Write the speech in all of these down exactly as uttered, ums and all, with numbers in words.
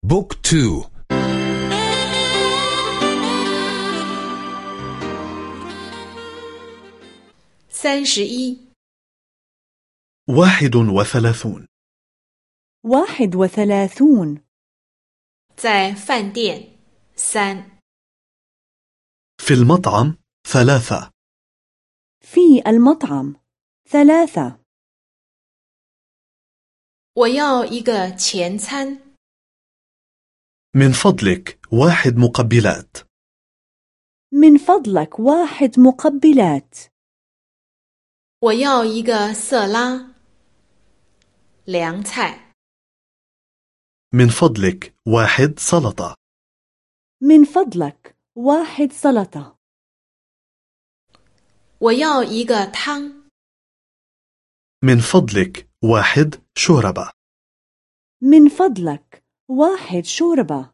بوك تو. ثلاثين. واحد وثلاثون. واحد وثلاثون. 在饭店。三。 في المطعم. ثلاثة. في المطعم. ثلاثة. 我要一个前餐。 من فضلك واحد مقبلات. من فضلك واحد مقبلات. 我要一个色拉。凉菜。 من فضلك واحد سلطة. من فضلك واحد سلطة. 我要一个汤。 من فضلك واحد شوربة. من فضلك واحد شوربة.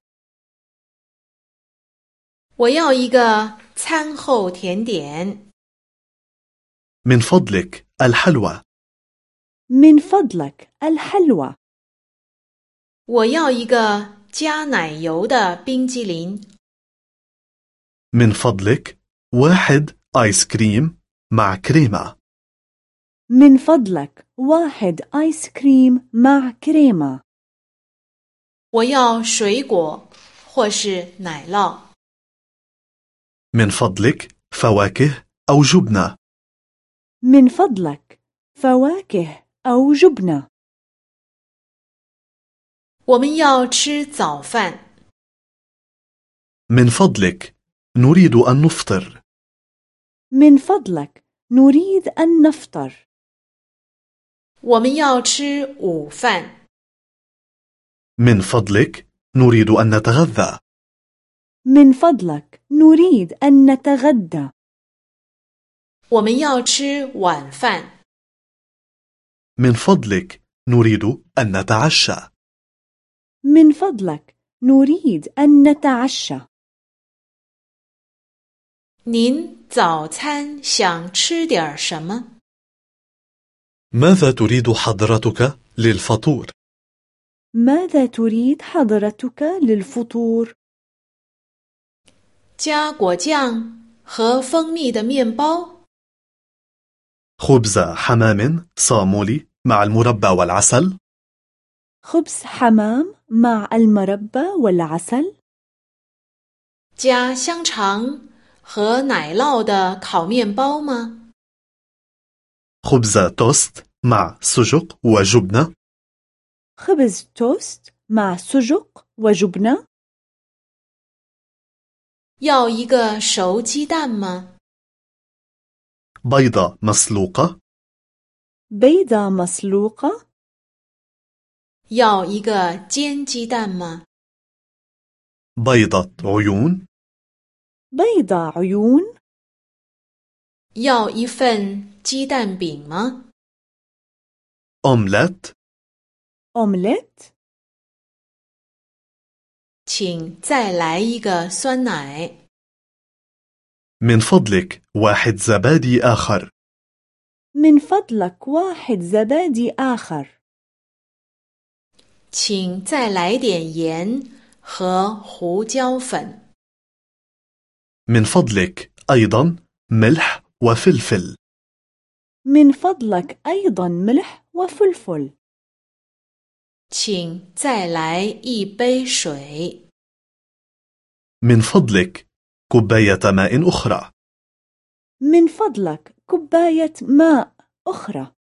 我要一个餐后甜点。 من فضلك الحلوى. من فضلك الحلوى. 我要一个加奶油的冰激凌。 من فضلك واحد آيس كريم مع كريمة. من فضلك واحد آيس كريم مع كريمة. 我要水果或是奶酪。 من فضلك فواكه أو جبنة. من فضلك فواكه أو جبنة. 我们要吃早饭。 من فضلك نريد أن نفطر. من فضلك نريد أن نفطر. 我们要吃午饭。 من فضلك نريد أن نتغذى. من فضلك نريد أن نتغدى. 我们要吃晚饭。 من فضلك نريد أن نتعشى. من فضلك نريد أن نتعشى. 您早餐想吃点什么？ ماذا تريد حضرتك للفطور؟ ماذا تريد حضرتك للفطور؟ 加果酱和蜂蜜的面包。 خبز حمام صامولي مع المربى والعسل. خبز حمام مع المربى والعسل. 加香肠和奶酪的烤面包吗？ خبز توست مع سجق وجبنة. خبز توست مع سجق وجبنة. 要一个熟鸡蛋吗？ بيضة مسلوقة. بيضة مسلوقة. 要一个煎鸡蛋吗？ بيضة عيون. بيضة عيون. 要一份鸡蛋饼吗？ أومليت. أومليت. 请再来一个酸奶。 من فضلك واحد زبادي آخر. من فضلك واحد زبادي آخر. 请再来点盐和胡椒粉。 من فضلك أيضا ملح وفلفل. من فضلك أيضا ملح وفلفل. 请再来一杯水。 من فضلك كوباية ماء أخرى. من فضلك كوباية ماء أخرى.